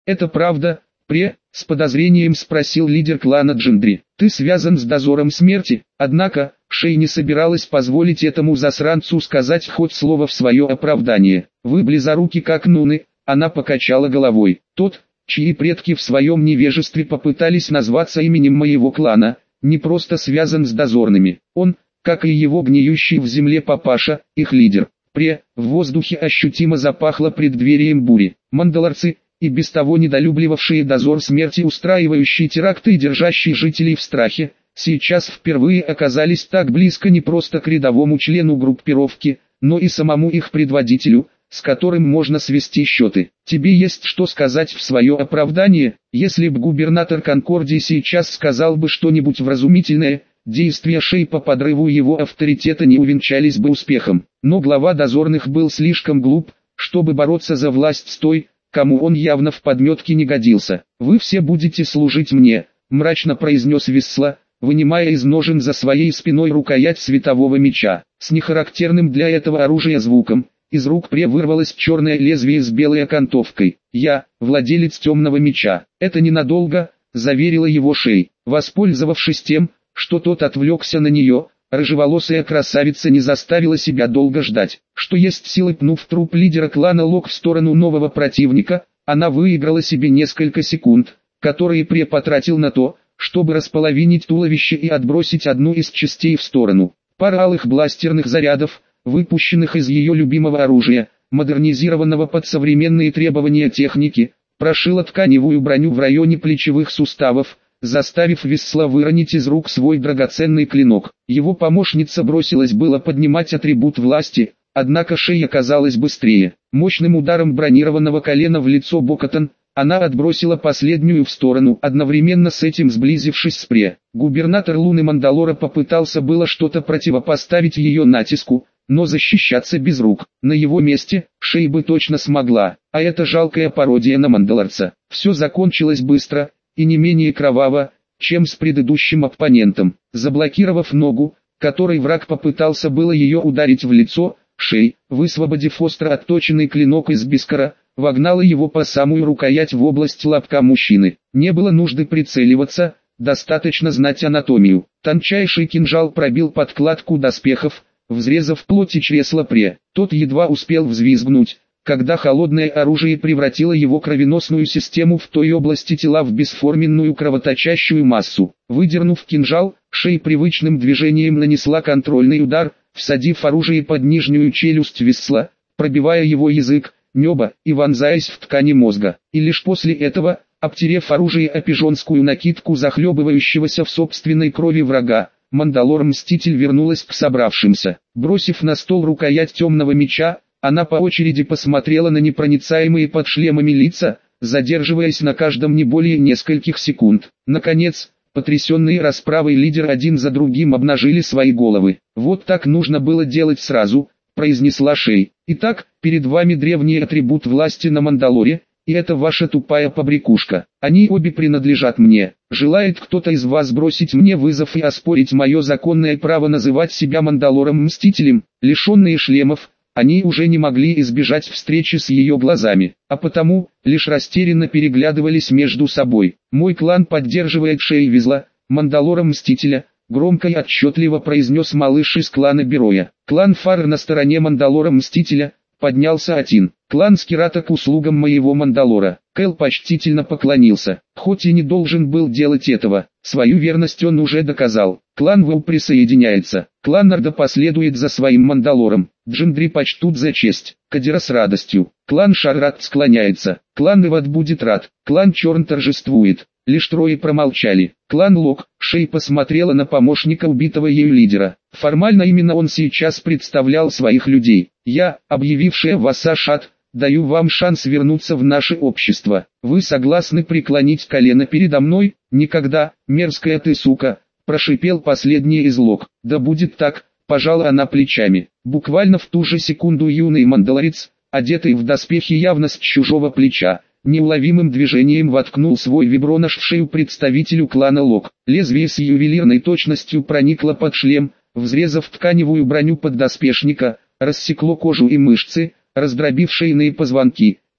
Это правда, Пре? С подозрением спросил лидер клана Джиндри. Ты связан с дозором смерти, однако, Шей не собиралась позволить этому засранцу сказать хоть слово в свое оправдание. Вы близоруки как нуны, она покачала головой. Тот, чьи предки в своем невежестве попытались назваться именем моего клана, не просто связан с дозорными. Он, как и его гниющий в земле папаша, их лидер. В воздухе ощутимо запахло преддверием бури. Мандалорцы, и без того недолюбливавшие дозор смерти, устраивающие теракты и держащие жителей в страхе, сейчас впервые оказались так близко не просто к рядовому члену группировки, но и самому их предводителю, с которым можно свести счеты. Тебе есть что сказать в свое оправдание? Если бы губернатор Конкордии сейчас сказал бы что-нибудь вразумительное, действия Шей по подрыву его авторитета не увенчались бы успехом. Но глава дозорных был слишком глуп, чтобы бороться за власть с той, кому он явно в подметке не годился. «Вы все будете служить мне», — мрачно произнес Висла, вынимая из ножен за своей спиной рукоять светового меча. С нехарактерным для этого оружия звуком, из рук Пре вырвалось черное лезвие с белой окантовкой. «Я, владелец темного меча, это ненадолго», — заверила его Шей. Воспользовавшись тем, что тот отвлекся на нее, рыжеволосая красавица не заставила себя долго ждать. Что есть силы, пнув труп лидера клана Лок в сторону нового противника, она выиграла себе несколько секунд, которые Пре потратил на то, чтобы располовинить туловище и отбросить одну из частей в сторону. Пара алых бластерных зарядов, выпущенных из ее любимого оружия, модернизированного под современные требования техники, прошила тканевую броню в районе плечевых суставов, заставив Висла выронить из рук свой драгоценный клинок. Его помощница бросилась было поднимать атрибут власти, однако Шей оказалась быстрее. Мощным ударом бронированного колена в лицо Бокатон, она отбросила последнюю в сторону, одновременно с этим сблизившись с Пре. Губернатор Луны Мандалора попытался было что-то противопоставить ее натиску, но защищаться без рук. На его месте, Шей бы точно смогла, а это жалкая пародия на мандалорца. Все закончилось быстро, и не менее кроваво, чем с предыдущим оппонентом. Заблокировав ногу, которой враг попытался было ее ударить в лицо, Шей, высвободив остро отточенный клинок из бискара, вогнала его по самую рукоять в область лобка мужчины. Не было нужды прицеливаться, достаточно знать анатомию. Тончайший кинжал пробил подкладку доспехов, взрезав плоть и чресла Пре. Тот едва успел взвизгнуть, когда холодное оружие превратило его кровеносную систему в той области тела в бесформенную кровоточащую массу. Выдернув кинжал, Шей привычным движением нанесла контрольный удар, всадив оружие под нижнюю челюсть Висла, пробивая его язык, небо и вонзаясь в ткани мозга. И лишь после этого, обтерев оружие о пижонскую накидку захлебывающегося в собственной крови врага, Мандалор-мститель вернулась к собравшимся. Бросив на стол рукоять темного меча, она по очереди посмотрела на непроницаемые под шлемами лица, задерживаясь на каждом не более нескольких секунд. Наконец, потрясенные расправой лидеры один за другим обнажили свои головы. «Вот так нужно было делать сразу», — произнесла Шей. «Итак, перед вами древний атрибут власти на Мандалоре, и это ваша тупая побрякушка. Они обе принадлежат мне. Желает кто-то из вас бросить мне вызов и оспорить мое законное право называть себя Мандалором-мстителем?» Лишенные шлемов, они уже не могли избежать встречи с ее глазами, а потому, лишь растерянно переглядывались между собой. «Мой клан поддерживает Шей Визла, Мандалора-мстителя», громко и отчетливо произнес малыш из клана Бероя. «Клан Фар на стороне Мандалора-мстителя», поднялся Атин. «Клан Скирата к услугам моего Мандалора». Кэл почтительно поклонился, хоть и не должен был делать этого, свою верность он уже доказал. Клан Вау присоединяется, клан Нарда последует за своим Мандалором, Джиндри почтут за честь, Кадира с радостью, клан Шаррат склоняется, клан Иват будет рад, клан Черн торжествует. Лишь трое промолчали. Клан Лок. Шей посмотрела на помощника убитого ею лидера. Формально именно он сейчас представлял своих людей. «Я, объявившая вас Ашат, даю вам шанс вернуться в наше общество. Вы согласны преклонить колено передо мной?» «Никогда, мерзкая ты сука», прошипел последний из Лок. «Да будет так», пожала она плечами. Буквально в ту же секунду юный мандалорец, одетый в доспехи явно с чужого плеча, неуловимым движением воткнул свой вибронож в шею представителю клана Лок. Лезвие с ювелирной точностью проникло под шлем, взрезав тканевую броню поддоспешника, рассекло кожу и мышцы, раздробив шейные позвонки,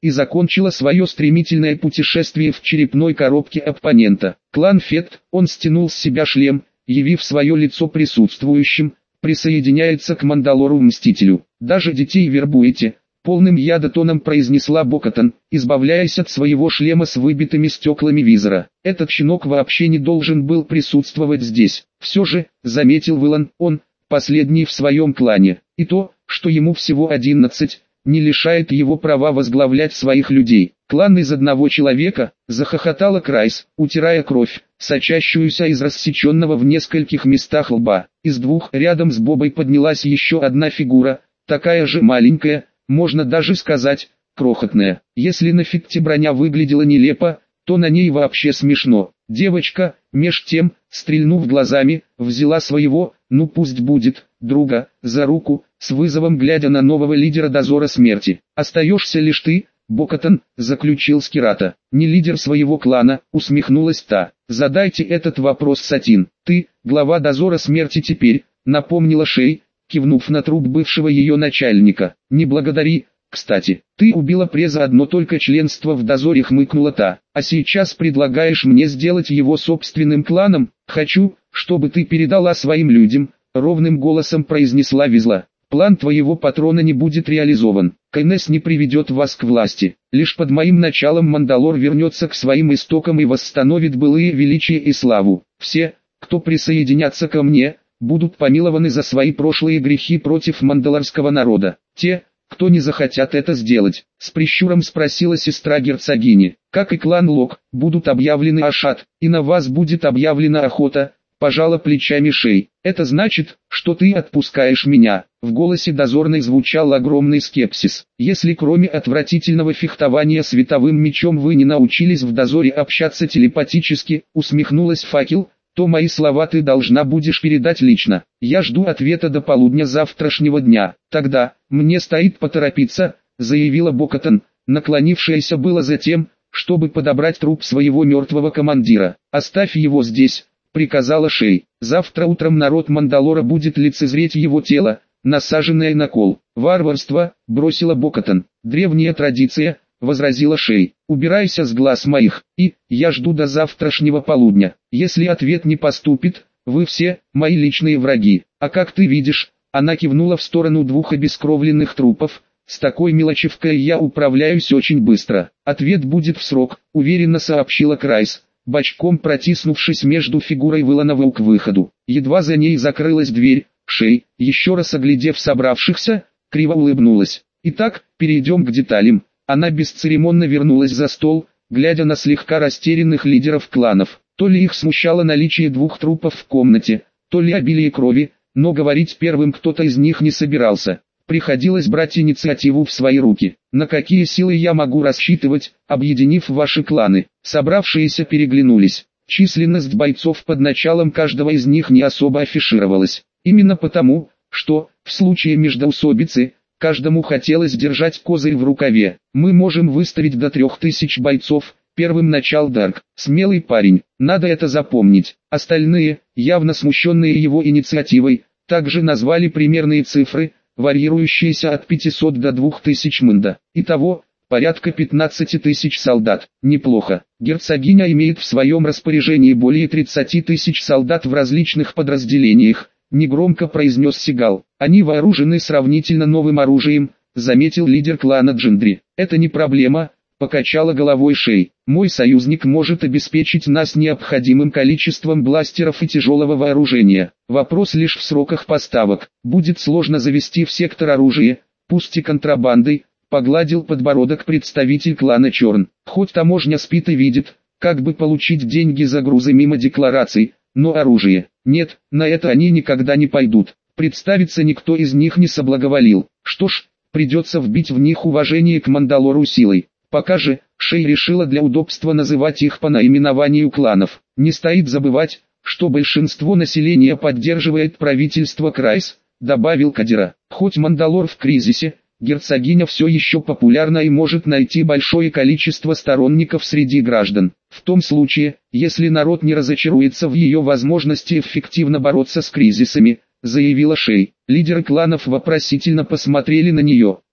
и закончила свое стремительное путешествие в черепной коробке оппонента. Клан Фет, он стянул с себя шлем, явив свое лицо присутствующим, присоединяется к Мандалору-мстителю. Даже детей вербуете, полным яда тоном произнесла Бо-Катан, избавляясь от своего шлема с выбитыми стеклами визора. Этот щенок вообще не должен был присутствовать здесь. Все же, заметил Вэлан, он последний в своем клане, и то, что ему всего 11, не лишает его права возглавлять своих людей. Клан из одного человека, захохотала Крайс, утирая кровь, сочащуюся из рассеченного в нескольких местах лба. Из двух рядом с Бобой поднялась еще одна фигура, такая же маленькая, можно даже сказать, крохотная. Если на Фетте броня выглядела нелепо, то на ней вообще смешно. Девочка, меж тем, стрельнув глазами, взяла своего, ну пусть будет, друга, за руку, с вызовом глядя на нового лидера дозора смерти. «Остаешься лишь ты, Бо-Катан», заключил Скирата. «Не лидер своего клана», усмехнулась та. «Задайте этот вопрос Сатин. Ты, глава дозора смерти теперь», напомнила Шей, кивнув на труп бывшего ее начальника. «Не благодари, кстати. Ты убила преза одно только членство в дозоре», хмыкнула та. «А сейчас предлагаешь мне сделать его собственным кланом? Хочу, чтобы ты передала своим людям», ровным голосом произнесла Визла. «План твоего патрона не будет реализован. Кайнес не приведет вас к власти. Лишь под моим началом Мандалор вернется к своим истокам и восстановит былые величие и славу. Все, кто присоединятся ко мне, будут помилованы за свои прошлые грехи против мандалорского народа. Те, кто не захотят это сделать», с прищуром спросила сестра герцогини. «Как и клан Лок, будут объявлены ашат, и на вас будет объявлена охота», пожала плечами Шей. «Это значит, что ты отпускаешь меня». В голосе дозорной звучал огромный скепсис. «Если кроме отвратительного фехтования световым мечом вы не научились в дозоре общаться телепатически», усмехнулась Факел, то мои слова ты должна будешь передать лично. Я жду ответа до полудня завтрашнего дня. Тогда, мне стоит поторопиться, заявила Бо-Катан, наклонившаяся было за тем, чтобы подобрать труп своего мертвого командира. «Оставь его здесь», приказала Шей. «Завтра утром народ Мандалора будет лицезреть его тело, насаженное на кол». «Варварство», бросила Бо-Катан. «Древняя традиция», возразила Шей. «Убирайся с глаз моих, и я жду до завтрашнего полудня. Если ответ не поступит, вы все мои личные враги. А как ты видишь», она кивнула в сторону двух обескровленных трупов, «с такой мелочевкой я управляюсь очень быстро. Ответ будет в срок», уверенно сообщила Крайс, бочком протиснувшись между фигурой Вэлана к выходу. Едва за ней закрылась дверь, Шей, еще раз оглядев собравшихся, криво улыбнулась. «Итак, перейдем к деталям». Она бесцеремонно вернулась за стол, глядя на слегка растерянных лидеров кланов. То ли их смущало наличие двух трупов в комнате, то ли обилие крови, но говорить первым кто-то из них не собирался. Приходилось брать инициативу в свои руки. «На какие силы я могу рассчитывать, объединив ваши кланы?» Собравшиеся переглянулись. Численность бойцов под началом каждого из них не особо афишировалась. Именно потому, что, в случае междоусобицы, каждому хотелось держать козырь в рукаве. «Мы можем выставить до 3000 бойцов», первым начал Дарк. «Смелый парень, надо это запомнить». Остальные, явно смущенные его инициативой, также назвали примерные цифры, варьирующиеся от 500 до 2000 мында. Итого, порядка 15 тысяч солдат. Неплохо. Герцогиня имеет в своем распоряжении более 30 тысяч солдат в различных подразделениях, негромко произнес Сигал. «Они вооружены сравнительно новым оружием», заметил лидер клана Джиндри. «Это не проблема», покачала головой Шей. «Мой союзник может обеспечить нас необходимым количеством бластеров и тяжелого вооружения. Вопрос лишь в сроках поставок. Будет сложно завести в сектор оружие, пусть и контрабандой», погладил подбородок представитель клана Черн. «Хоть таможня спит и видит, как бы получить деньги за грузы мимо деклараций, но оружие. Нет, на это они никогда не пойдут. Представиться никто из них не соблаговолил. Что ж, придется вбить в них уважение к Мандалору силой. Пока же, Шей решила для удобства называть их по наименованию кланов. Не стоит забывать, что большинство населения поддерживает правительство Крайс, добавил Кадира. Хоть Мандалор в кризисе, герцогиня все еще популярна и может найти большое количество сторонников среди граждан. В том случае, если народ не разочаруется в ее возможности эффективно бороться с кризисами, заявила Шей. Лидеры кланов вопросительно посмотрели на нее.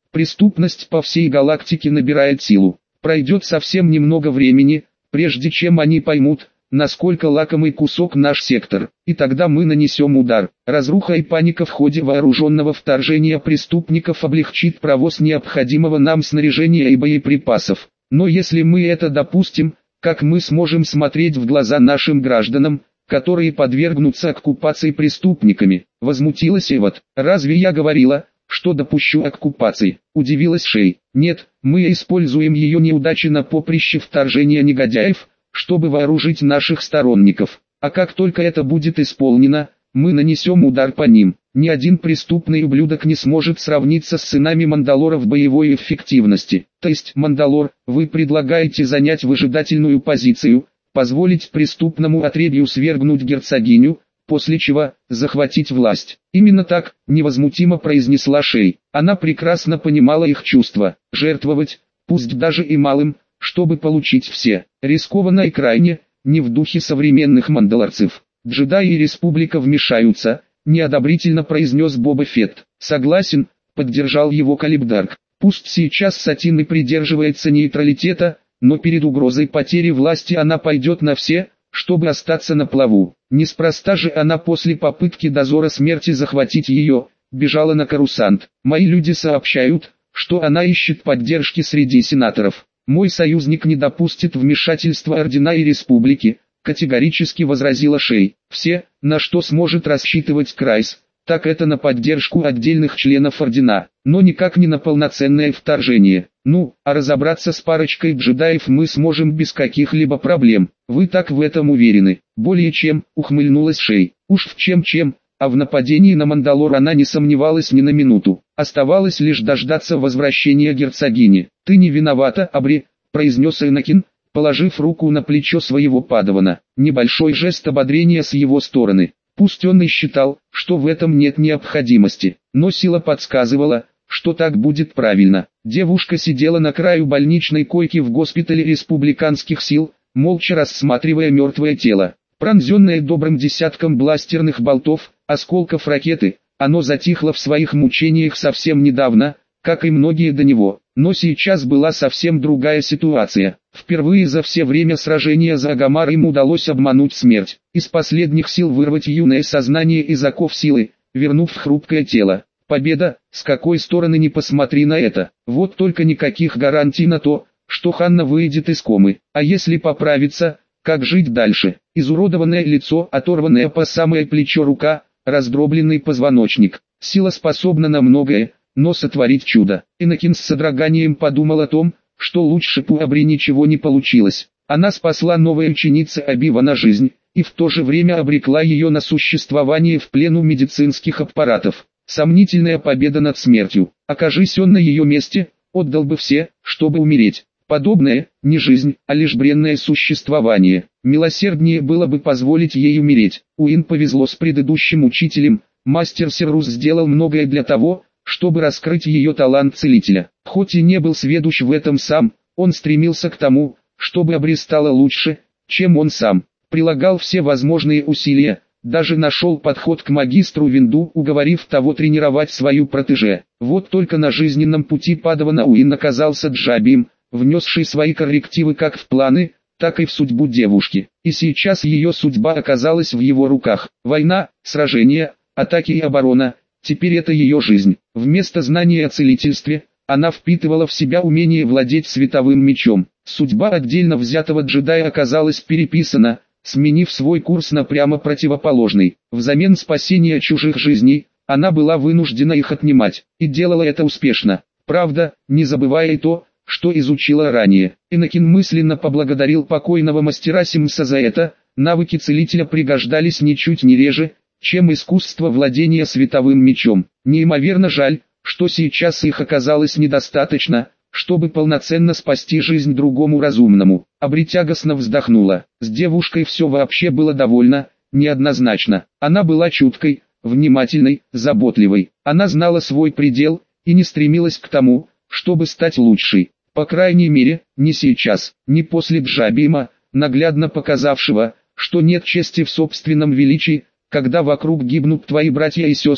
Преступность по всей галактике набирает силу. Пройдет совсем немного времени, прежде чем они поймут, насколько лакомый кусок наш сектор, и тогда мы нанесем удар. Разруха и паника в ходе вооруженного вторжения преступников облегчит провоз необходимого нам снаряжения и боеприпасов. Но если мы это допустим, как мы сможем смотреть в глаза нашим гражданам, которые подвергнутся оккупации преступниками? Возмутилась Эвот. Разве я говорила, что допущу оккупации? Удивилась Шей. Нет, мы используем ее неудачи на поприще вторжения негодяев, чтобы вооружить наших сторонников. А как только это будет исполнено, мы нанесем удар по ним. Ни один преступный ублюдок не сможет сравниться с сынами Мандалора в боевой эффективности. То есть, Мандалор, вы предлагаете занять выжидательную позицию, позволить преступному отребью свергнуть герцогиню, после чего захватить власть. Именно так, невозмутимо произнесла Шей. Она прекрасно понимала их чувства. Жертвовать, пусть даже и малым, чтобы получить все, рискованно и крайне, не в духе современных мандалорцев. Джедаи и Республика вмешаются, неодобрительно произнес Боба Фетт. Согласен, поддержал его Калибдарк. Пусть сейчас Сатин и придерживается нейтралитета, но перед угрозой потери власти она пойдет на все, чтобы остаться на плаву. Неспроста же она после попытки дозора смерти захватить ее, бежала на Корусант. Мои люди сообщают, что она ищет поддержки среди сенаторов. Мой союзник не допустит вмешательства Ордена и Республики, категорически возразила Шей. Все, на что сможет рассчитывать Крайс, так это на поддержку отдельных членов Ордена, но никак не на полноценное вторжение. Ну, а разобраться с парочкой джедаев мы сможем без каких-либо проблем. Вы так в этом уверены? Более чем, ухмыльнулась Шей. Уж в чем-чем, а в нападении на Мандалор она не сомневалась ни на минуту. Оставалось лишь дождаться возвращения герцогини. «Ты не виновата, Абри», — произнес Энакин, положив руку на плечо своего падавана. Небольшой жест ободрения с его стороны. Пусть он и считал, что в этом нет необходимости, но сила подсказывала, что так будет правильно. Девушка сидела на краю больничной койки в госпитале республиканских сил, молча рассматривая мертвое тело. Пронзенное добрым десятком бластерных болтов, осколков ракеты, оно затихло в своих мучениях совсем недавно, как и многие до него. Но сейчас была совсем другая ситуация. Впервые за все время сражения за Агамар им удалось обмануть смерть, из последних сил вырвать юное сознание из оков силы, вернув хрупкое тело. Победа, с какой стороны ни посмотри на это. Вот только никаких гарантий на то, что Ханна выйдет из комы. А если поправится, как жить дальше? Изуродованное лицо, оторванное по самое плечо рука, раздробленный позвоночник. Сила способна на многое, но сотворить чудо. Энакин с содроганием подумал о том, что лучше у Абри ничего не получилось. Она спасла новой ученице Оби-Вана жизнь, и в то же время обрекла ее на существование в плену медицинских аппаратов. Сомнительная победа над смертью. Окажись он на ее месте, отдал бы все, чтобы умереть. Подобное, не жизнь, а лишь бренное существование. Милосерднее было бы позволить ей умереть. Уин повезло с предыдущим учителем, мастер Серрус сделал многое для того, чтобы раскрыть ее талант целителя. Хоть и не был сведущ в этом сам, он стремился к тому, чтобы Абри стала лучше, чем он сам. Прилагал все возможные усилия, даже нашел подход к магистру Винду, уговорив того тренировать свою протеже. Вот только на жизненном пути падавана Уин оказался Джабием, внесший свои коррективы как в планы, так и в судьбу девушки. И сейчас ее судьба оказалась в его руках. Война, сражения, атаки и оборона. Теперь это ее жизнь. Вместо знания о целительстве, она впитывала в себя умение владеть световым мечом. Судьба отдельно взятого джедая оказалась переписана, сменив свой курс на прямо противоположный. Взамен спасения чужих жизней, она была вынуждена их отнимать, и делала это успешно. Правда, не забывая и то, что изучила ранее. Энакин мысленно поблагодарил покойного мастера Симса за это. Навыки целителя пригождались ничуть не реже, чем искусство владения световым мечом. Неимоверно жаль, что сейчас их оказалось недостаточно, чтобы полноценно спасти жизнь другому разумному. Абри тягостно вздохнула. С девушкой все вообще было довольно неоднозначно. Она была чуткой, внимательной, заботливой. Она знала свой предел и не стремилась к тому, чтобы стать лучшей. По крайней мере, не сейчас, не после Джабима, наглядно показавшего, что нет чести в собственном величии, когда вокруг гибнут твои братья и сестры,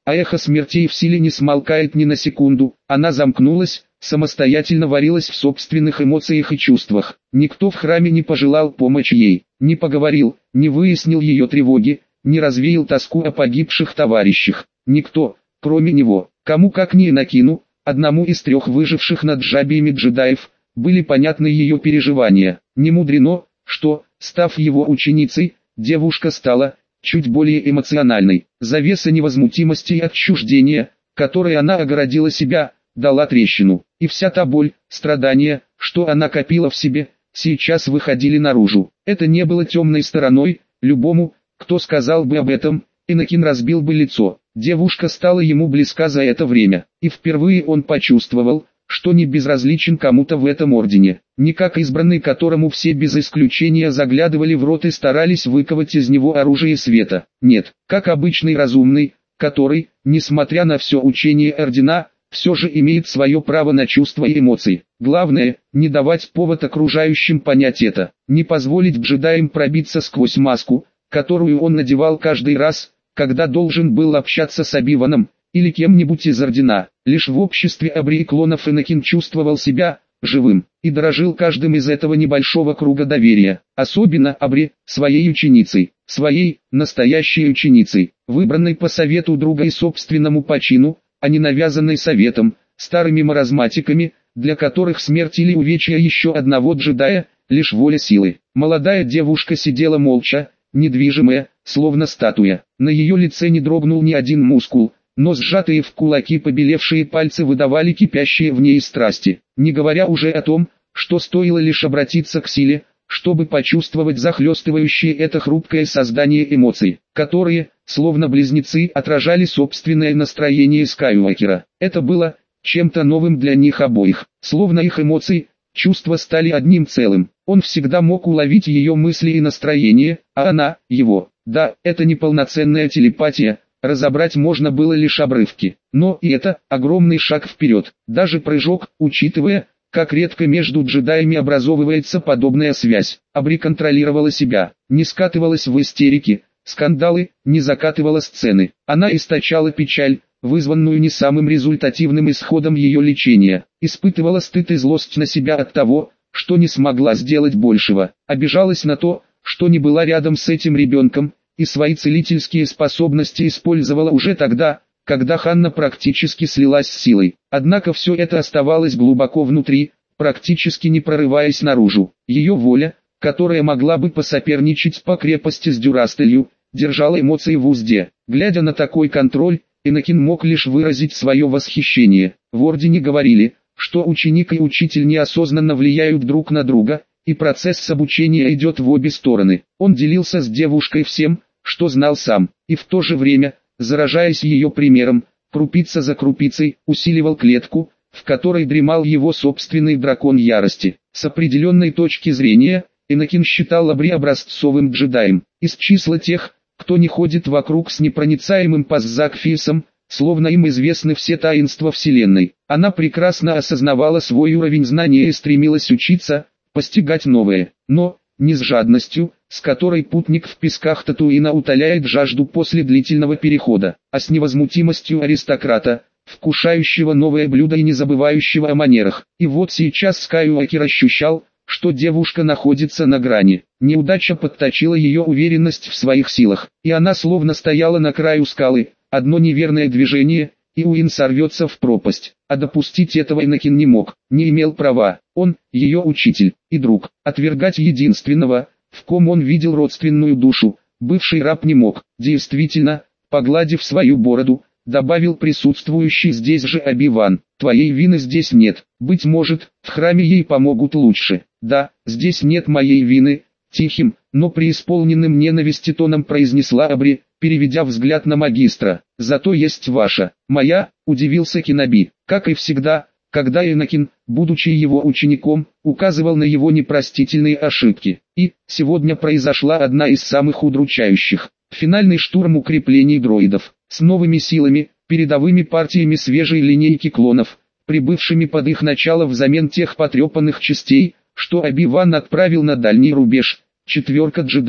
а эхо смертей в силе не смолкает ни на секунду. Она замкнулась, самостоятельно варилась в собственных эмоциях и чувствах. Никто в храме не пожелал помочь ей, не поговорил, не выяснил ее тревоги, не развеял тоску о погибших товарищах. Никто, кроме него. Кому как не Энакину, одному из 3 выживших над джабиями джедаев, были понятны ее переживания. Не мудрено, что, став его ученицей, девушка стала чуть более эмоциональной. Завеса невозмутимости и отчуждения, которой она огородила себя, дала трещину. И вся та боль, страдания, что она копила в себе, сейчас выходили наружу. Это не было темной стороной. Любому, кто сказал бы об этом, Энакин разбил бы лицо. Девушка стала ему близка за это время, и впервые он почувствовал, что не безразличен кому-то в этом ордене. Не как избранный, которому все без исключения заглядывали в рот и старались выковать из него оружие света. Нет, как обычный разумный, который, несмотря на все учение ордена, все же имеет свое право на чувства и эмоции. Главное, не давать повод окружающим понять это, не позволить джедаям пробиться сквозь маску, которую он надевал каждый раз, когда должен был общаться с Оби-Ваном или кем-нибудь из ордена. Лишь в обществе Абри и клонов Энакин чувствовал себя живым и дорожил каждым из этого небольшого круга доверия. Особенно Абри, своей ученицей, своей настоящей ученицей, выбранной по совету друга и собственному почину, а не навязанной советом, старыми маразматиками, для которых смерть или увечья еще одного джедая – лишь воля силы. Молодая девушка сидела молча, недвижимая, словно статуя. На ее лице не дрогнул ни один мускул, но сжатые в кулаки побелевшие пальцы выдавали кипящие в ней страсти. Не говоря уже о том, что стоило лишь обратиться к силе, чтобы почувствовать захлестывающие это хрупкое создание эмоций, которые, словно близнецы, отражали собственное настроение Скайуокера. Это было чем-то новым для них обоих, словно их эмоции, чувства стали одним целым. Он всегда мог уловить ее мысли и настроение, а она – его. Да, это не полноценная телепатия, разобрать можно было лишь обрывки. Но и это огромный шаг вперед, даже прыжок, учитывая, как редко между джедаями образовывается подобная связь. Абри контролировала себя, не скатывалась в истерики, скандалы, не закатывала сцены. Она источала печаль, вызванную не самым результативным исходом ее лечения, испытывала стыд и злость на себя от того, что не смогла сделать большего, обижалась на то, что не была рядом с этим ребенком, и свои целительские способности использовала уже тогда, когда Ханна практически слилась с силой. Однако все это оставалось глубоко внутри, практически не прорываясь наружу. Ее воля, которая могла бы посоперничать по крепости с Дюрастелью, держала эмоции в узде. Глядя на такой контроль, Энакин мог лишь выразить свое восхищение. В Ордене говорили, что ученик и учитель неосознанно влияют друг на друга, и процесс обучения идет в обе стороны. Он делился с девушкой всем, что знал сам, и в то же время, заражаясь ее примером, крупица за крупицей, усиливал клетку, в которой дремал его собственный дракон ярости. С определенной точки зрения, Энакин считал Абри образцовым джедаем. Из числа тех, кто не ходит вокруг с непроницаемым паззакфисом, словно им известны все таинства Вселенной. Она прекрасно осознавала свой уровень знания и стремилась учиться, постигать новое, но не с жадностью, с которой путник в песках Татуина утоляет жажду после длительного перехода, а с невозмутимостью аристократа, вкушающего новое блюдо и не забывающего о манерах. И вот сейчас Скайуокер ощущал, что девушка находится на грани. Неудача подточила ее уверенность в своих силах, и она словно стояла на краю скалы. Одно неверное движение, и Уин сорвется в пропасть. А допустить этого Энакин не мог, не имел права. Он, ее учитель и друг. Отвергать единственного, в ком он видел родственную душу, бывший раб не мог. Действительно, погладив свою бороду, добавил присутствующий здесь же Оби-Ван: «Твоей вины здесь нет. Быть может, в храме ей помогут лучше». «Да, здесь нет моей вины», — тихим, но преисполненным ненависти тоном произнесла Абри, переведя взгляд на магистра. «Зато есть ваша». «Моя?» — удивился Кеноби. Как и всегда, когда Энакин, будучи его учеником, указывал на его непростительные ошибки. И сегодня произошла одна из самых удручающих. Финальный штурм укреплений дроидов. С новыми силами, передовыми партиями свежей линейки клонов, прибывшими под их начало взамен тех потрепанных частей, что Оби-Ван отправил на дальний рубеж. 4 джедаев.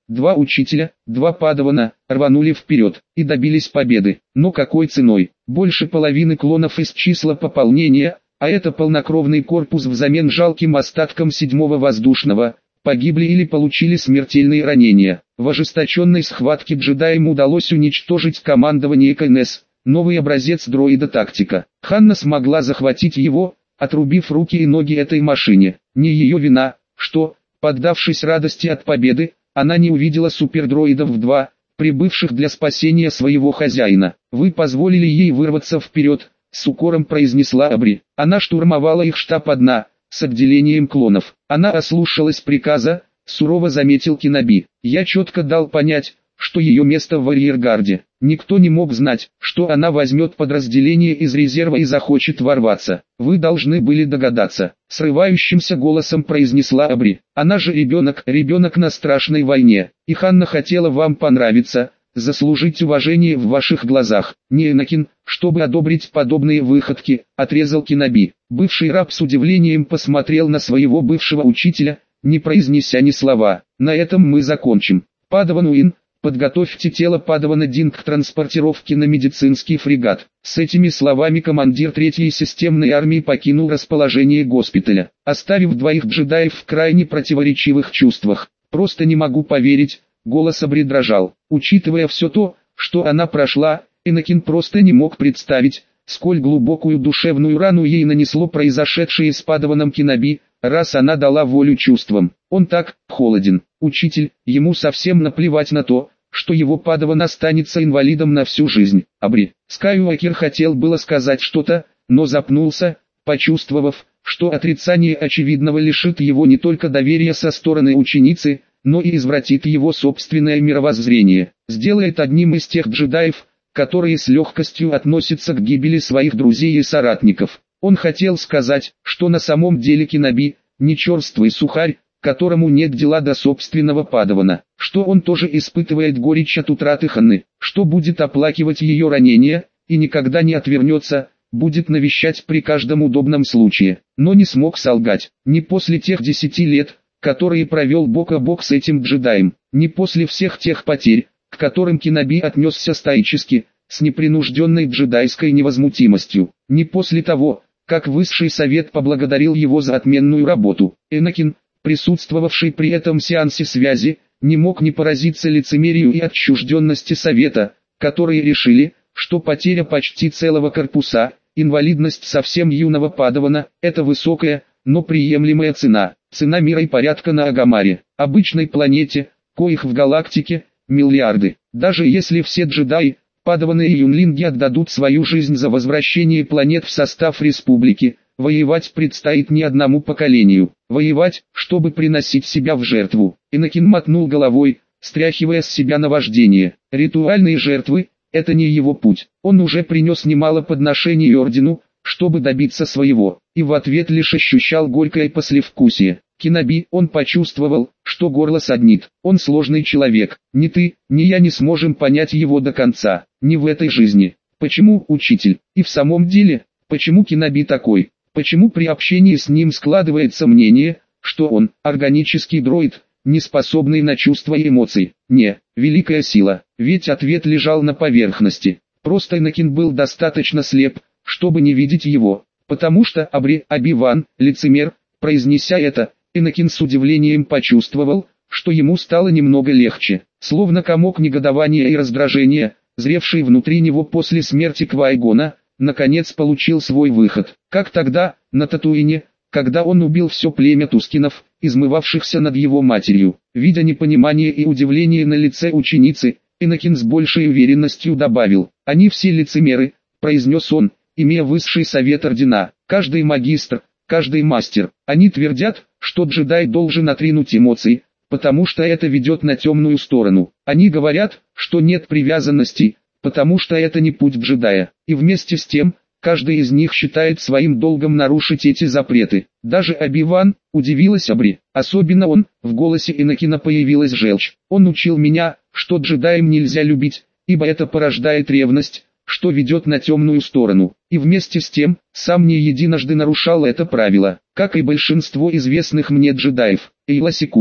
Два учителя, два падавана, рванули вперед и добились победы. Но какой ценой? Больше половины клонов из числа пополнения, а это полнокровный корпус взамен жалким остаткам 7-го воздушного, погибли или получили смертельные ранения. В ожесточенной схватке джедаям удалось уничтожить командование КНС, новый образец дроида-тактика. Ханна смогла захватить его, отрубив руки и ноги этой машине. Не ее вина, что, поддавшись радости от победы, она не увидела супердроидов 2, прибывших для спасения своего хозяина. Вы позволили ей вырваться вперед, с укором произнесла Абри. Она штурмовала их штаб одна, с отделением клонов. Она ослушалась приказа, сурово заметил Кеноби. Я четко дал понять, что ее место в арьергарде. Никто не мог знать, что она возьмет подразделение из резерва и захочет ворваться. Вы должны были догадаться. Срывающимся голосом произнесла Абри. Она же ребенок на страшной войне. И Ханна хотела вам понравиться, заслужить уважение в ваших глазах. Не Энакин, чтобы одобрить подобные выходки, отрезал Кеноби. Бывший раб с удивлением посмотрел на своего бывшего учителя, не произнеся ни слова. На этом мы закончим. Падаван Уин, подготовьте тело Падавана Дин к транспортировке на медицинский фрегат. С этими словами командир 3-й системной армии покинул расположение госпиталя, оставив двоих джедаев в крайне противоречивых чувствах. Просто не могу поверить, голос Абри дрожал. Учитывая все то, что она прошла, Энакин просто не мог представить, сколь глубокую душевную рану ей нанесло произошедшее с Падаваном Кеноби, раз она дала волю чувствам. Он так холоден. Учитель, ему совсем наплевать на то, что его Падаван останется инвалидом на всю жизнь. Абри. Скайуокер хотел было сказать что-то, но запнулся, почувствовав, что отрицание очевидного лишит его не только доверия со стороны ученицы, но и извратит его собственное мировоззрение. Сделает одним из тех джедаев, которые с легкостью относятся к гибели своих друзей и соратников. Он хотел сказать, что на самом деле Кеноби не черствый сухарь, которому нет дела до собственного Падавана, что он тоже испытывает горечь от утраты Ханны, что будет оплакивать ее ранения, и никогда не отвернется, будет навещать при каждом удобном случае, но не смог солгать, не после тех 10 лет, которые провел бок о бок с этим джедаем, не после всех тех потерь, к которым Кеноби отнесся стоически, с непринужденной джедайской невозмутимостью, не после того, как Высший Совет поблагодарил его за отменную работу. Энакин, присутствовавший при этом сеансе связи, не мог не поразиться лицемерию и отчужденности Совета, которые решили, что потеря почти целого корпуса, инвалидность совсем юного Падавана – это высокая, но приемлемая цена. Цена мира и порядка на Агамаре, обычной планете, коих в галактике миллиарды. Даже если все джедаи, Падаваны и юнлинги отдадут свою жизнь за возвращение планет в состав республики, воевать предстоит не одному поколению. Воевать, чтобы приносить себя в жертву. Энакин мотнул головой, стряхивая с себя наваждение. Ритуальные жертвы – это не его путь. Он уже принес немало подношений Ордену, чтобы добиться своего, и в ответ лишь ощущал горькое послевкусие. Кеноби, он почувствовал, что горло саднит. Он сложный человек. Ни ты, ни я не сможем понять его до конца. Не в этой жизни. Почему, учитель? И в самом деле, почему Кеноби такой? Почему при общении с ним складывается мнение, что он органический дроид, не способный на чувства и эмоции? Не, великая сила. Ведь ответ лежал на поверхности. Просто Энакин был достаточно слеп, чтобы не видеть его. Потому что Оби-Ван, лицемер, произнеся это, Энакин с удивлением почувствовал, что ему стало немного легче, словно комок негодования и раздражения, зревший внутри него после смерти Квай-Гона, наконец получил свой выход. Как тогда, на Татуине, когда он убил все племя Тускинов, измывавшихся над его матерью. Видя непонимание и удивление на лице ученицы, Энакин с большей уверенностью добавил: «Они все лицемеры», произнес он, имея Высший Совет Ордена, каждый магистр, каждый мастер. Они твердят, что джедай должен отринуть эмоции, потому что это ведет на темную сторону. Они говорят, что нет привязанности, потому что это не путь джедая. И вместе с тем, каждый из них считает своим долгом нарушить эти запреты. Даже Оби-Ван, удивилась Абри. Особенно он, в голосе Энакина появилась желчь. Он учил меня, что джедаям нельзя любить, ибо это порождает ревность, что ведет на темную сторону, и вместе с тем, сам не единожды нарушал это правило, как и большинство известных мне джедаев. Эйла Секура.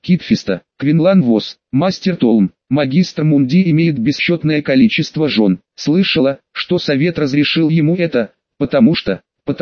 Китфиста, Квинлан Вос, Мастер Толм, Магистр Мунди имеет бесчетное количество жен. Слышала, что совет разрешил ему это, потому что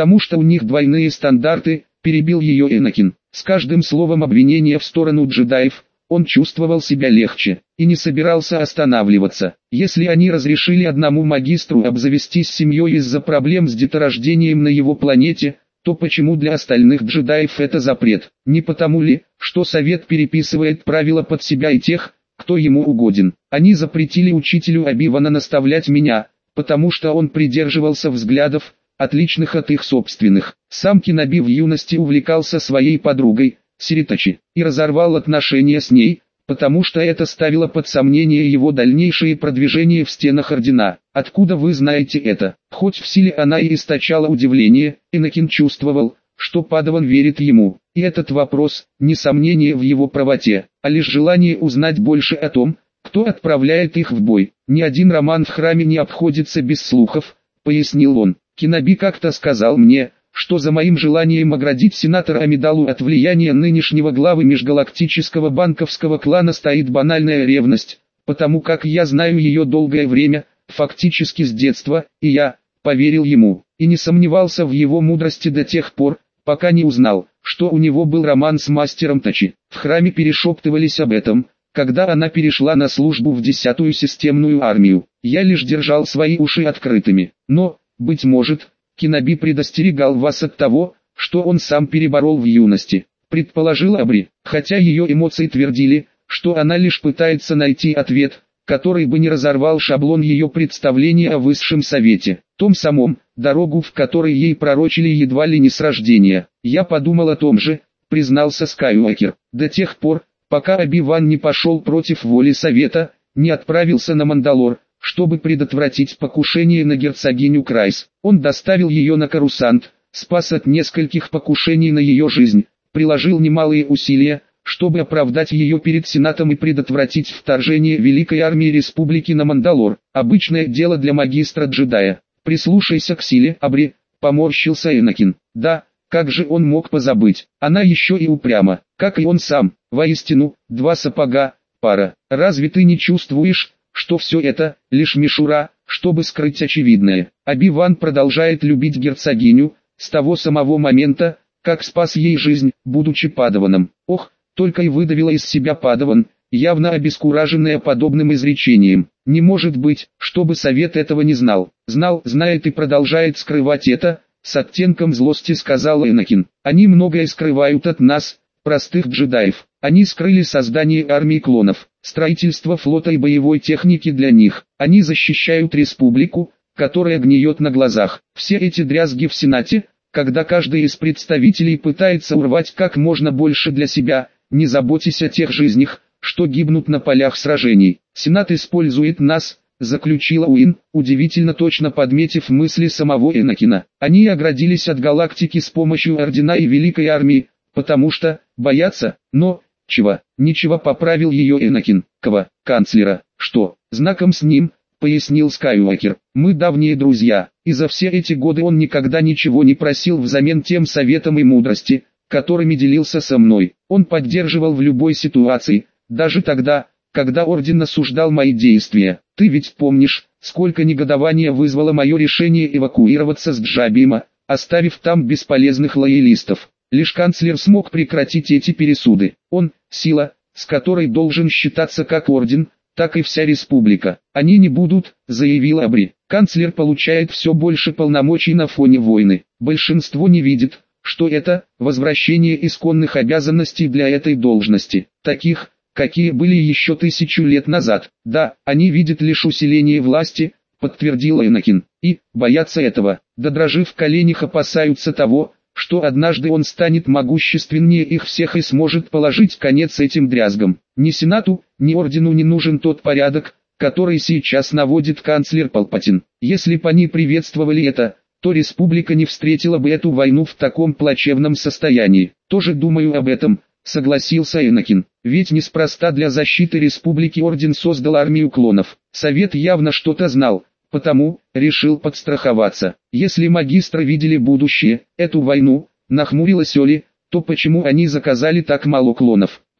у них двойные стандарты, перебил ее Энакин. С каждым словом обвинения в сторону джедаев, он чувствовал себя легче, и не собирался останавливаться. Если они разрешили одному магистру обзавестись семьей из-за проблем с деторождением на его планете, то почему для остальных джедаев это запрет? Не потому ли, что совет переписывает правила под себя и тех, кто ему угоден? Они запретили учителю Оби-Вана наставлять меня, потому что он придерживался взглядов, отличных от их собственных. Сам Кеноби в юности увлекался своей подругой, Сиритачи, и разорвал отношения с ней, потому что это ставило под сомнение его дальнейшее продвижение в стенах Ордена. Откуда вы знаете это? Хоть в силе она и источала удивление, Энакин чувствовал, что Падаван верит ему. И этот вопрос, не сомнение в его правоте, а лишь желание узнать больше о том, кто отправляет их в бой. Ни один роман в храме не обходится без слухов, пояснил он. Кеноби как-то сказал мне, что за моим желанием оградить сенатора Амидалу от влияния нынешнего главы межгалактического банковского клана стоит банальная ревность, потому как я знаю ее долгое время, фактически с детства, и я поверил ему, и не сомневался в его мудрости до тех пор, пока не узнал, что у него был роман с мастером Тачи. В храме перешептывались об этом, когда она перешла на службу в 10-ю системную армию. Я лишь держал свои уши открытыми, но, быть может, Кеноби предостерегал вас от того, что он сам переборол в юности, предположила Абри, хотя ее эмоции твердили, что она лишь пытается найти ответ, который бы не разорвал шаблон ее представления о высшем совете, том самом, дорогу в которой ей пророчили едва ли не с рождения. Я подумал о том же, признался Скайуокер, до тех пор, пока Оби-Ван не пошел против воли совета, не отправился на Мандалор, чтобы предотвратить покушение на герцогиню Крайс. Он доставил ее на Карусант, спас от нескольких покушений на ее жизнь, приложил немалые усилия, чтобы оправдать ее перед Сенатом и предотвратить вторжение Великой Армии Республики на Мандалор. Обычное дело для магистра-джедая. Прислушайся к силе, Абри, поморщился Энакин. Да, как же он мог позабыть? Она еще и упряма, как и он сам. Воистину, два сапога, пара. Разве ты не чувствуешь, что все это — лишь мишура, чтобы скрыть очевидное? Оби-Ван продолжает любить герцогиню, с того самого момента, как спас ей жизнь, будучи Падаваном. Ох, только и выдавила из себя Падаван, явно обескураженная подобным изречением. Не может быть, чтобы совет этого не знал. Знал, знает и продолжает скрывать это, с оттенком злости сказал Энакин. Они многое скрывают от нас, простых джедаев. Они скрыли создание армии клонов, строительство флота и боевой техники для них. Они защищают республику, которая гниет на глазах. Все эти дрязги в Сенате, когда каждый из представителей пытается урвать как можно больше для себя, не заботясь о тех жизнях, что гибнут на полях сражений. Сенат использует нас, заключила Уин, удивительно точно подметив мысли самого Энакина. Они оградились от галактики с помощью Ордена и Великой Армии, потому что боятся, но чего? Ничего, поправил ее Энакин. Кого? Канцлера. Что? Знаком с ним, пояснил Скайуокер. Мы давние друзья, и за все эти годы он никогда ничего не просил взамен тем советом и мудрости, которыми делился со мной. Он поддерживал в любой ситуации, даже тогда, когда Орден осуждал мои действия. Ты ведь помнишь, сколько негодования вызвало мое решение эвакуироваться с Джабима, оставив там бесполезных лоялистов. Лишь канцлер смог прекратить эти пересуды. Он – сила, с которой должен считаться как Орден, так и вся республика. Они не будут, заявил Абри. Канцлер получает все больше полномочий на фоне войны. Большинство не видит, что это возвращение исконных обязанностей для этой должности, таких, какие были еще 1000 лет назад. Да, они видят лишь усиление власти, подтвердил Энакин, и боятся этого. Да дрожи в коленях опасаются того, что однажды он станет могущественнее их всех и сможет положить конец этим дрязгам. Ни Сенату, ни Ордену не нужен тот порядок, который сейчас наводит канцлер Палпатин. Если бы они приветствовали это, то республика не встретила бы эту войну в таком плачевном состоянии. Тоже думаю об этом, согласился Энакин. Ведь неспроста для защиты республики Орден создал армию клонов. Совет явно что-то знал, потому решил подстраховаться. Если магистры видели будущее, эту войну, нахмурилась Оли, то почему они заказали так мало клонов?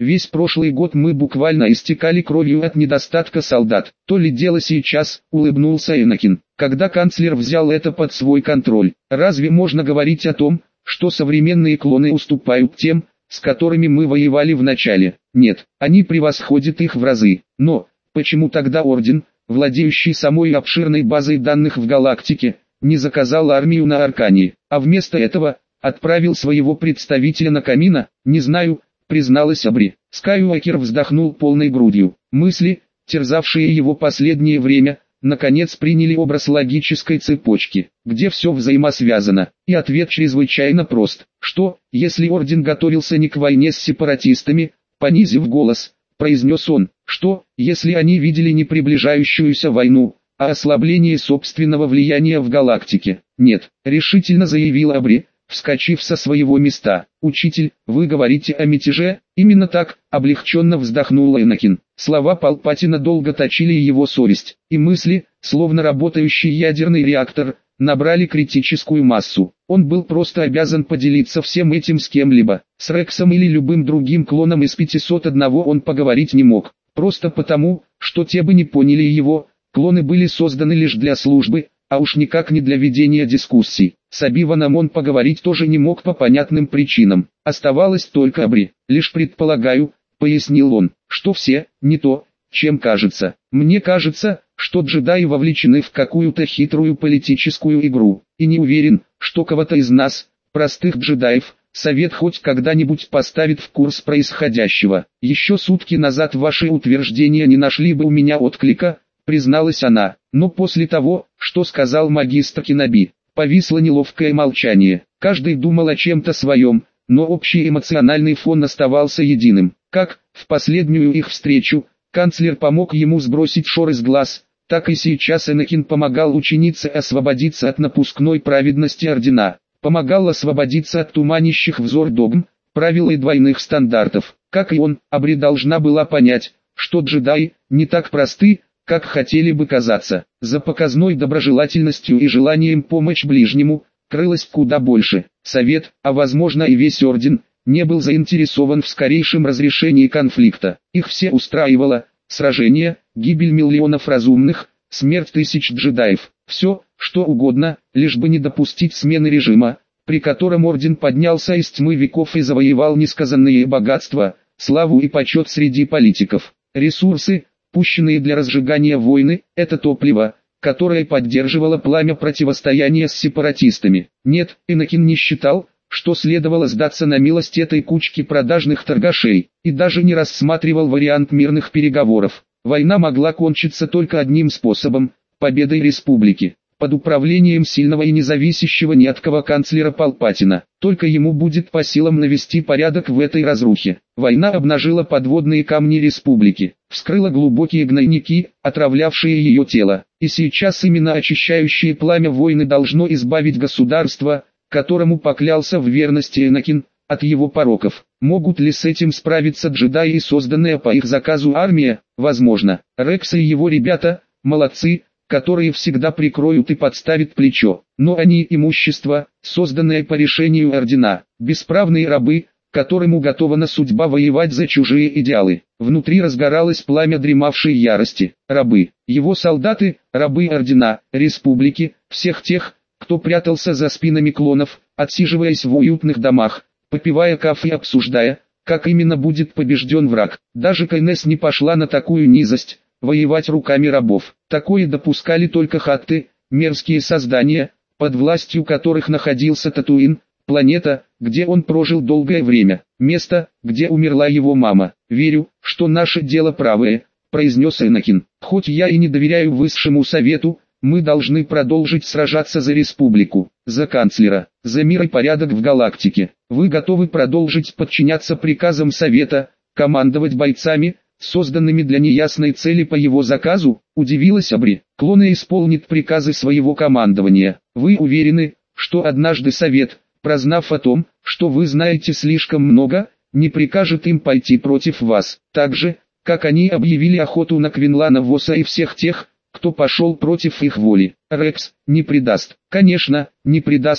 Весь прошлый год мы буквально истекали кровью от недостатка солдат. То ли дело сейчас, улыбнулся Энакин, когда канцлер взял это под свой контроль. Разве можно говорить о том, что современные клоны уступают тем, с которыми мы воевали в начале? Нет, они превосходят их в разы. Но, почему тогда Орден, владеющий самой обширной базой данных в галактике, не заказал армию на Аркании, а вместо этого отправил своего представителя на Камина? Не знаю, призналась Абри. Скайуокер вздохнул полной грудью. Мысли, терзавшие его последнее время, наконец приняли образ логической цепочки, где все взаимосвязано. И ответ чрезвычайно прост. Что, если Орден готовился не к войне с сепаратистами? Понизив голос, произнес он. Что, если они видели не приближающуюся войну, а ослабление собственного влияния в галактике? Нет, решительно заявил Абри, вскочив со своего места. «Учитель, вы говорите о мятеже?» «Именно так», — облегченно вздохнул Энакин. Слова Палпатина долго точили его совесть, и мысли, словно работающий ядерный реактор, набрали критическую массу. Он был просто обязан поделиться всем этим с кем-либо. С Рексом или любым другим клоном из 501 он поговорить не мог. Просто потому, что те бы не поняли его. Клоны были созданы лишь для службы, а уж никак не для ведения дискуссий. С Оби-Ваном он поговорить тоже не мог по понятным причинам. Оставалось только Абри. «Лишь предполагаю», — пояснил он, — «что все не то, чем кажется. Мне кажется, что джедаи вовлечены в какую-то хитрую политическую игру, и не уверен, что кого-то из нас, простых джедаев, Совет хоть когда-нибудь поставит в курс происходящего. Еще сутки назад ваши утверждения не нашли бы у меня отклика», — призналась она. Но после того, что сказал магистр Киноби, повисло неловкое молчание. Каждый думал о чем-то своем, но общий эмоциональный фон оставался единым. Как, в последнюю их встречу, канцлер помог ему сбросить шоры с глаз, так и сейчас Энакин помогал ученице освободиться от напускной праведности Ордена. Помогал освободиться от туманящих взор догм, правил и двойных стандартов. Как и он, Абри должна была понять, что джедаи не так просты, как хотели бы казаться. За показной доброжелательностью и желанием помочь ближнему, крылось куда больше. Совет, а возможно и весь Орден, не был заинтересован в скорейшем разрешении конфликта. Их все устраивало: сражение, гибель миллионов разумных, смерть тысяч джедаев. Все, что угодно, лишь бы не допустить смены режима, при котором Орден поднялся из тьмы веков и завоевал несказанные богатства, славу и почет среди политиков. Ресурсы, пущенные для разжигания войны, это топливо, которое поддерживало пламя противостояния с сепаратистами. Нет, Энакин не считал, что следовало сдаться на милость этой кучки продажных торгашей, и даже не рассматривал вариант мирных переговоров. Война могла кончиться только одним способом – победой республики, под управлением сильного и независящего ни от кого канцлера Палпатина. Только ему будет по силам навести порядок в этой разрухе. Война обнажила подводные камни республики, вскрыла глубокие гнойники, отравлявшие ее тело. И сейчас именно очищающее пламя войны должно избавить государство, которому поклялся в верности Энакин, от его пороков. Могут ли с этим справиться джедаи и созданная по их заказу армия? Возможно. Рекс и его ребята – молодцы, которые всегда прикроют и подставят плечо. Но они – имущество, созданное по решению Ордена, бесправные рабы, которым уготована судьба воевать за чужие идеалы. Внутри разгоралось пламя дремавшей ярости. Рабы, его солдаты, рабы Ордена, республики, всех тех, кто прятался за спинами клонов, отсиживаясь в уютных домах, попивая кофе и обсуждая, как именно будет побежден враг. Даже Кайнес не пошла на такую низость, воевать руками рабов. Такое допускали только хатты, мерзкие создания, под властью которых находился Татуин, планета, где он прожил долгое время, место, где умерла его мама. «Верю, что наше дело правое», — произнес Энакин. «Хоть я и не доверяю высшему совету, мы должны продолжить сражаться за республику, за канцлера, за мир и порядок в галактике. Вы готовы продолжить подчиняться приказам совета, командовать бойцами, созданными для неясной цели по его заказу?» — удивилась Абри. «Клоны исполнят приказы своего командования. Вы уверены, что однажды совет, прознав о том, что вы знаете слишком много, не прикажет им пойти против вас, так же, как они объявили охоту на Квинлана Восса и всех тех, кто пошел против их воли? Рекс не предаст». «Конечно, не предаст», —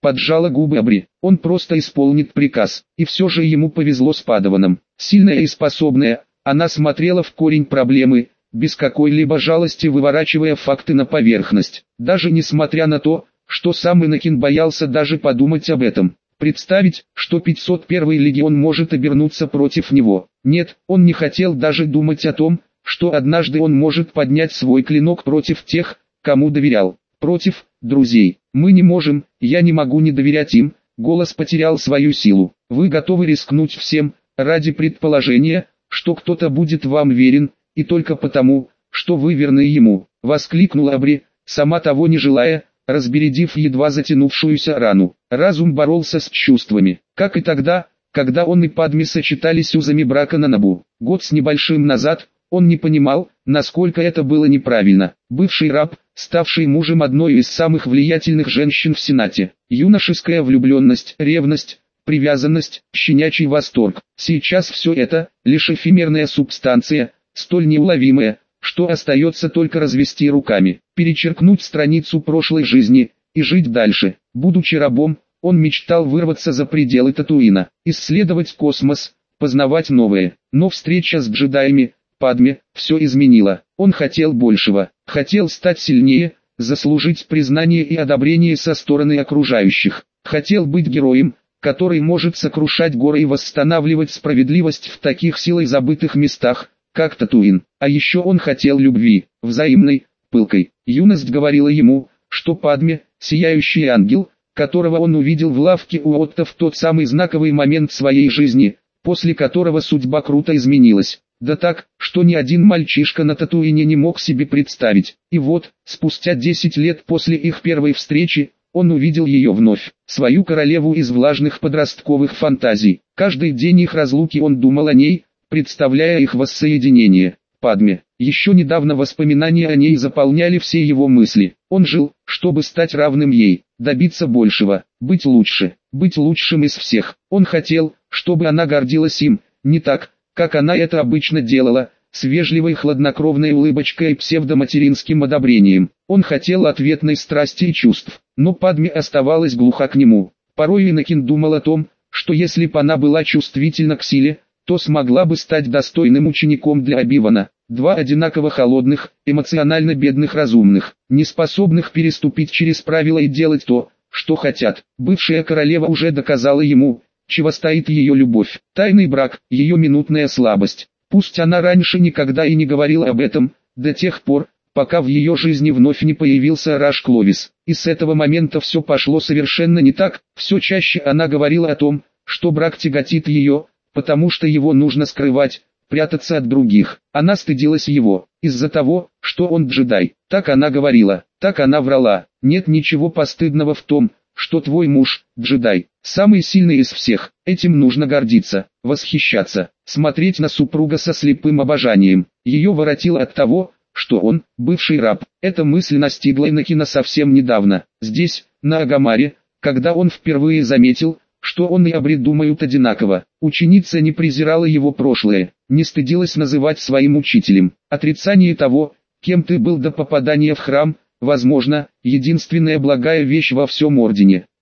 поджала губы Абри. Он просто исполнит приказ. И все же ему повезло с Падаваном. Сильная и способная, она смотрела в корень проблемы, без какой-либо жалости выворачивая факты на поверхность. Даже несмотря на то, что сам Энакин боялся даже подумать об этом. Представить, что 501-й легион может обернуться против него. Нет, он не хотел даже думать о том, что однажды он может поднять свой клинок против тех, кому доверял. Против друзей. Мы не можем, я не могу не доверять им. Голос потерял свою силу. Вы готовы рискнуть всем, ради предположения, что кто-то будет вам верен, и только потому, что вы верны ему, воскликнула Абри, сама того не желая, разбередив едва затянувшуюся рану. Разум боролся с чувствами, как и тогда, когда он и Падме сочетались узами брака на Набу. Год с небольшим назад, он не понимал, насколько это было неправильно. Бывший раб, ставший мужем одной из самых влиятельных женщин в Сенате. Юношеская влюбленность, ревность, привязанность, щенячий восторг. Сейчас все это, лишь эфемерная субстанция, столь неуловимая, что остается только развести руками, перечеркнуть страницу прошлой жизни, и жить дальше. Будучи рабом, он мечтал вырваться за пределы Татуина, исследовать космос, познавать новое. Но встреча с джедаями, Падме, все изменила. Он хотел большего, хотел стать сильнее, заслужить признание и одобрение со стороны окружающих. Хотел быть героем, который может сокрушать горы и восстанавливать справедливость в таких силой забытых местах, как Татуин. А еще он хотел любви, взаимной, пылкой. Юность говорила ему, что Падме, сияющий ангел, которого он увидел в лавке у Отто в тот самый знаковый момент своей жизни, после которого судьба круто изменилась. Да так, что ни один мальчишка на Татуине не мог себе представить. И вот, спустя 10 лет после их первой встречи, он увидел ее вновь, свою королеву из влажных подростковых фантазий. Каждый день их разлуки он думал о ней, представляя их воссоединение. Падме. Еще недавно воспоминания о ней заполняли все его мысли. Он жил, чтобы стать равным ей, добиться большего, быть лучше, быть лучшим из всех. Он хотел, чтобы она гордилась им, не так, как она это обычно делала, с вежливой хладнокровной улыбочкой и псевдоматеринским одобрением. Он хотел ответной страсти и чувств, но Падме оставалась глуха к нему. Порой Энакин думал о том, что если бы она была чувствительна к силе, то смогла бы стать достойным учеником для Оби-Вана. Два одинаково холодных, эмоционально бедных разумных, не способных переступить через правила и делать то, что хотят. Бывшая королева уже доказала ему, чего стоит ее любовь. Тайный брак, ее минутная слабость. Пусть она раньше никогда и не говорила об этом, до тех пор, пока в ее жизни вновь не появился Раш Кловис. И с этого момента все пошло совершенно не так. Все чаще она говорила о том, что брак тяготит ее, потому что его нужно скрывать, прятаться от других. Она стыдилась его, из-за того, что он джедай. Так она говорила, так она врала. Нет ничего постыдного в том, что твой муж, джедай, самый сильный из всех. Этим нужно гордиться, восхищаться, смотреть на супруга со слепым обожанием. Ее воротило от того, что он, бывший раб. Эта мысль настигла Энакина совсем недавно, здесь, на Агамаре, когда он впервые заметил, что он и Абри думают одинаково. Ученица не презирала его прошлое, не стыдилась называть своим учителем. Отрицание того, кем ты был до попадания в храм, возможно, единственная благая вещь во всем ордене.